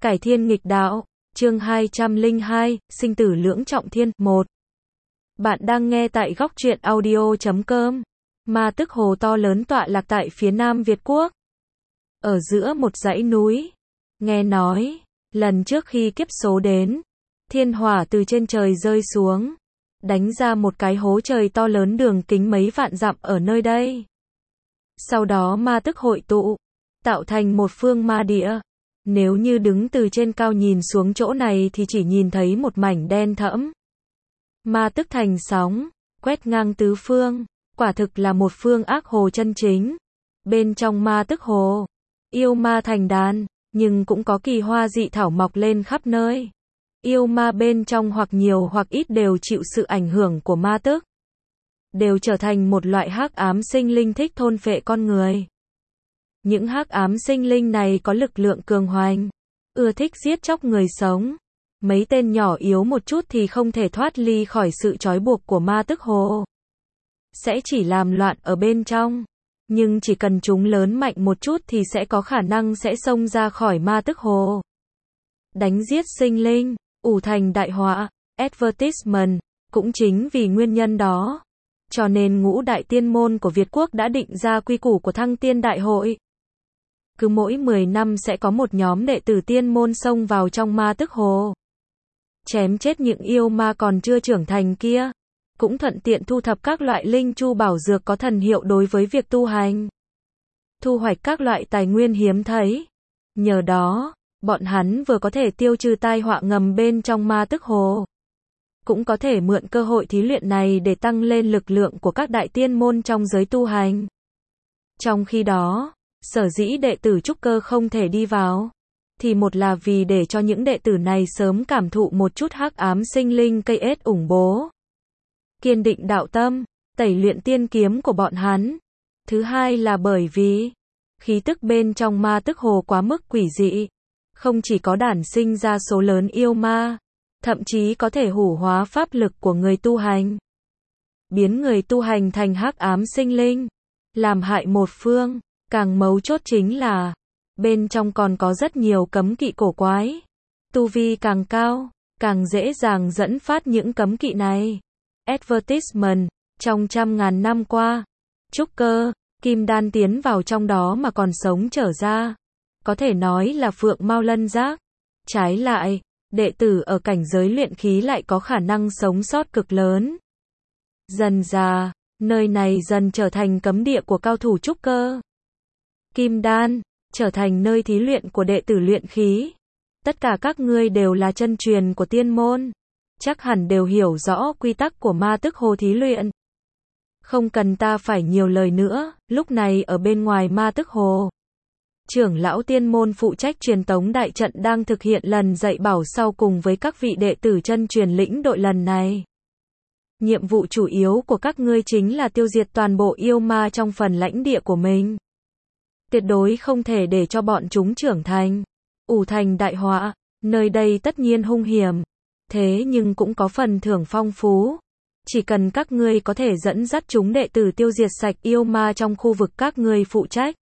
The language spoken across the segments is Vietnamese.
Cải thiên nghịch đạo, chương 202, sinh tử lưỡng trọng thiên, 1. Bạn đang nghe tại góc truyện audio.com. Ma Tức Hồ to lớn tọa lạc tại phía nam Việt Quốc. Ở giữa một dãy núi. Nghe nói, lần trước khi kiếp số đến, thiên hỏa từ trên trời rơi xuống, đánh ra một cái hố trời to lớn đường kính mấy vạn dặm ở nơi đây. Sau đó ma tức hội tụ, tạo thành một phương ma địa. Nếu như đứng từ trên cao nhìn xuống chỗ này thì chỉ nhìn thấy một mảnh đen thẫm. Ma tức thành sóng, quét ngang tứ phương, quả thực là một phương ác hồ chân chính. Bên trong ma tức hồ, yêu ma thành đàn, nhưng cũng có kỳ hoa dị thảo mọc lên khắp nơi. Yêu ma bên trong hoặc nhiều hoặc ít đều chịu sự ảnh hưởng của ma tức, đều trở thành một loại hắc ám sinh linh thích thôn phệ con người. Những hắc ám sinh linh này có lực lượng cường hoành, ưa thích giết chóc người sống. Mấy tên nhỏ yếu một chút thì không thể thoát ly khỏi sự trói buộc của ma tức hồ, sẽ chỉ làm loạn ở bên trong. Nhưng chỉ cần chúng lớn mạnh một chút thì sẽ có khả năng sẽ xông ra khỏi ma tức hồ, đánh giết sinh linh, ủ thành đại họa. Advertisement. Cũng chính vì nguyên nhân đó, cho nên ngũ đại tiên môn của Việt Quốc đã định ra quy củ của Thăng Tiên Đại Hội. Cứ mỗi 10 năm sẽ có một nhóm đệ tử tiên môn xông vào trong ma tức hồ, chém chết những yêu ma còn chưa trưởng thành kia, cũng thuận tiện thu thập các loại linh chu bảo dược có thần hiệu đối với việc tu hành, thu hoạch các loại tài nguyên hiếm thấy. Nhờ đó, bọn hắn vừa có thể tiêu trừ tai họa ngầm bên trong ma tức hồ, cũng có thể mượn cơ hội thí luyện này để tăng lên lực lượng của các đại tiên môn trong giới tu hành. Trong khi đó, sở dĩ đệ tử trúc cơ không thể đi vào, thì một là vì để cho những đệ tử này sớm cảm thụ một chút hắc ám sinh linh cây ết ủng bố, kiên định đạo tâm, tẩy luyện tiên kiếm của bọn hắn. Thứ hai là bởi vì khí tức bên trong ma tức hồ quá mức quỷ dị, không chỉ có đản sinh ra số lớn yêu ma, thậm chí có thể hủ hóa pháp lực của người tu hành, biến người tu hành thành hắc ám sinh linh, làm hại một phương. Càng mấu chốt chính là, bên trong còn có rất nhiều cấm kỵ cổ quái. Tu vi càng cao, càng dễ dàng dẫn phát những cấm kỵ này. Advertisement. Trong trăm ngàn năm qua, trúc cơ, kim đan tiến vào trong đó mà còn sống trở ra, có thể nói là phượng mao lân giác. Trái lại, đệ tử ở cảnh giới luyện khí lại có khả năng sống sót cực lớn. Dần dà, nơi này dần trở thành cấm địa của cao thủ trúc cơ, kim đan, trở thành nơi thí luyện của đệ tử luyện khí. Tất cả các ngươi đều là chân truyền của tiên môn, chắc hẳn đều hiểu rõ quy tắc của ma tức hồ thí luyện. Không cần ta phải nhiều lời nữa, lúc này ở bên ngoài ma tức hồ, trưởng lão tiên môn phụ trách truyền tống đại trận đang thực hiện lần dạy bảo sau cùng với các vị đệ tử chân truyền lĩnh đội lần này. Nhiệm vụ chủ yếu của các ngươi chính là tiêu diệt toàn bộ yêu ma trong phần lãnh địa của mình. Tuyệt đối không thể để cho bọn chúng trưởng thành, ủ thành đại họa. Nơi đây tất nhiên hung hiểm, thế nhưng cũng có phần thưởng phong phú. Chỉ cần các ngươi có thể dẫn dắt chúng đệ tử tiêu diệt sạch yêu ma trong khu vực các ngươi phụ trách,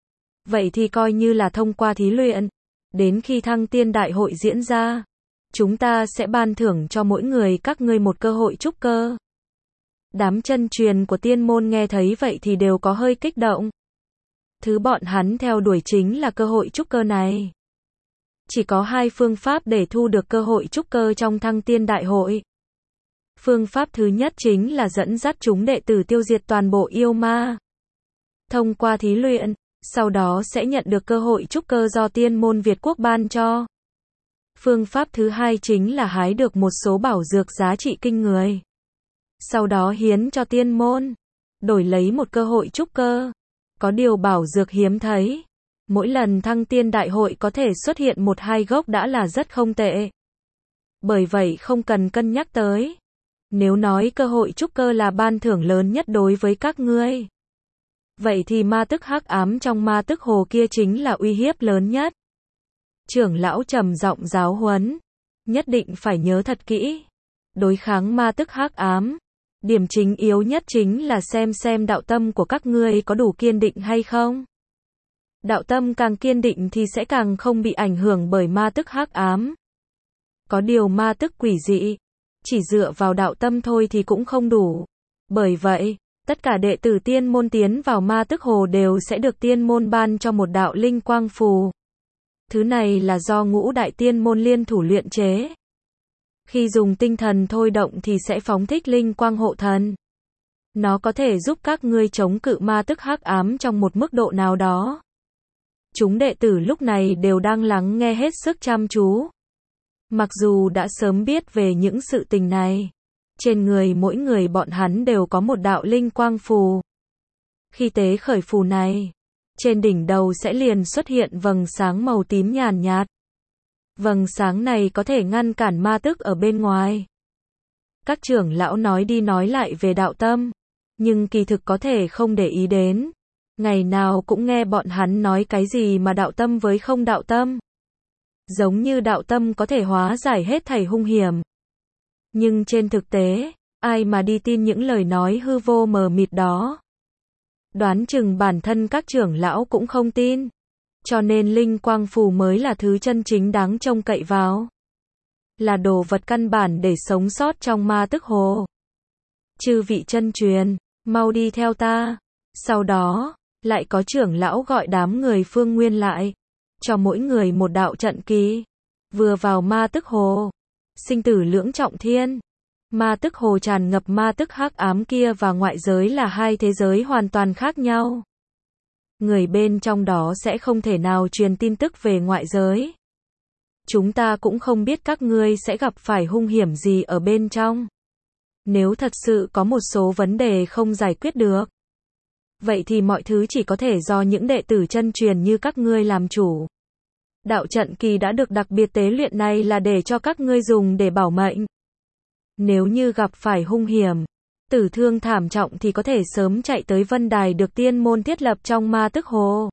vậy thì coi như là thông qua thí luyện. Đến khi Thăng Tiên Đại Hội diễn ra, chúng ta sẽ ban thưởng cho mỗi người các ngươi một cơ hội trúc cơ. Đám chân truyền của tiên môn nghe thấy vậy thì đều có hơi kích động. Thứ bọn hắn theo đuổi chính là cơ hội trúc cơ này. Chỉ có hai phương pháp để thu được cơ hội trúc cơ trong Thăng Tiên Đại Hội. Phương pháp thứ nhất chính là dẫn dắt chúng đệ tử tiêu diệt toàn bộ yêu ma, thông qua thí luyện, sau đó sẽ nhận được cơ hội trúc cơ do tiên môn Việt Quốc ban cho. Phương pháp thứ hai chính là hái được một số bảo dược giá trị kinh người, sau đó hiến cho tiên môn, đổi lấy một cơ hội trúc cơ. Có điều bảo dược hiếm thấy, mỗi lần Thăng Tiên Đại Hội có thể xuất hiện 1-2 gốc đã là rất không tệ. Bởi vậy không cần cân nhắc tới. Nếu nói cơ hội trúc cơ là ban thưởng lớn nhất đối với các ngươi, vậy thì ma tức hắc ám trong ma tức hồ kia chính là uy hiếp lớn nhất. Trưởng lão trầm giọng giáo huấn, nhất định phải nhớ thật kỹ. Đối kháng ma tức hắc ám, điểm chính yếu nhất chính là xem đạo tâm của các ngươi có đủ kiên định hay không. Đạo tâm càng kiên định thì sẽ càng không bị ảnh hưởng bởi ma tức hắc ám. Có điều ma tức quỷ dị, chỉ dựa vào đạo tâm thôi thì cũng không đủ. Bởi vậy, tất cả đệ tử tiên môn tiến vào ma tức hồ đều sẽ được tiên môn ban cho một đạo linh quang phù. Thứ này là do ngũ đại tiên môn liên thủ luyện chế. Khi dùng tinh thần thôi động thì sẽ phóng thích linh quang hộ thần. Nó có thể giúp các ngươi chống cự ma tức hắc ám trong một mức độ nào đó. Chúng đệ tử lúc này đều đang lắng nghe hết sức chăm chú. Mặc dù đã sớm biết về những sự tình này, trên người mỗi người bọn hắn đều có một đạo linh quang phù. Khi tế khởi phù này, trên đỉnh đầu sẽ liền xuất hiện vầng sáng màu tím nhàn nhạt. Vầng sáng này có thể ngăn cản ma tức ở bên ngoài. Các trưởng lão nói đi nói lại về đạo tâm, nhưng kỳ thực có thể không để ý đến. Ngày nào cũng nghe bọn hắn nói cái gì mà đạo tâm với không đạo tâm. Giống như đạo tâm có thể hóa giải hết thảy hung hiểm. Nhưng trên thực tế, ai mà đi tin những lời nói hư vô mờ mịt đó. Đoán chừng bản thân các trưởng lão cũng không tin. Cho nên linh quang phù mới là thứ chân chính đáng trông cậy vào. Là đồ vật căn bản để sống sót trong ma tức hồ. Chư vị chân truyền, mau đi theo ta. Sau đó, lại có trưởng lão gọi đám người Phương Nguyên lại. Cho mỗi người một đạo trận kỳ. Vừa vào ma tức hồ, sinh tử lưỡng trọng thiên. Ma tức hồ tràn ngập ma tức hắc ám kia và ngoại giới là hai thế giới hoàn toàn khác nhau. Người bên trong đó sẽ không thể nào truyền tin tức về ngoại giới. Chúng ta cũng không biết các ngươi sẽ gặp phải hung hiểm gì ở bên trong. Nếu thật sự có một số vấn đề không giải quyết được, vậy thì mọi thứ chỉ có thể do những đệ tử chân truyền như các ngươi làm chủ. Đạo trận kỳ đã được đặc biệt tế luyện này là để cho các ngươi dùng để bảo mệnh. Nếu như gặp phải hung hiểm, tử thương thảm trọng thì có thể sớm chạy tới Vân Đài được tiên môn thiết lập trong ma tức hồ.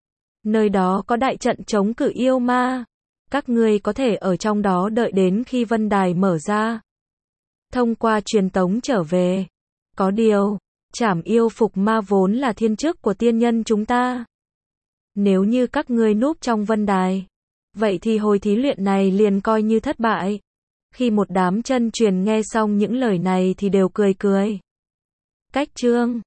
Nơi đó có đại trận chống cự yêu ma. Các ngươi có thể ở trong đó đợi đến khi Vân Đài mở ra. Thông qua truyền tống trở về. Có điều, trảm yêu phục ma vốn là thiên chức của tiên nhân chúng ta. Nếu như các ngươi núp trong Vân Đài, vậy thì hồi thí luyện này liền coi như thất bại. Khi một đám chân truyền nghe xong những lời này thì đều cười cười. Cách chương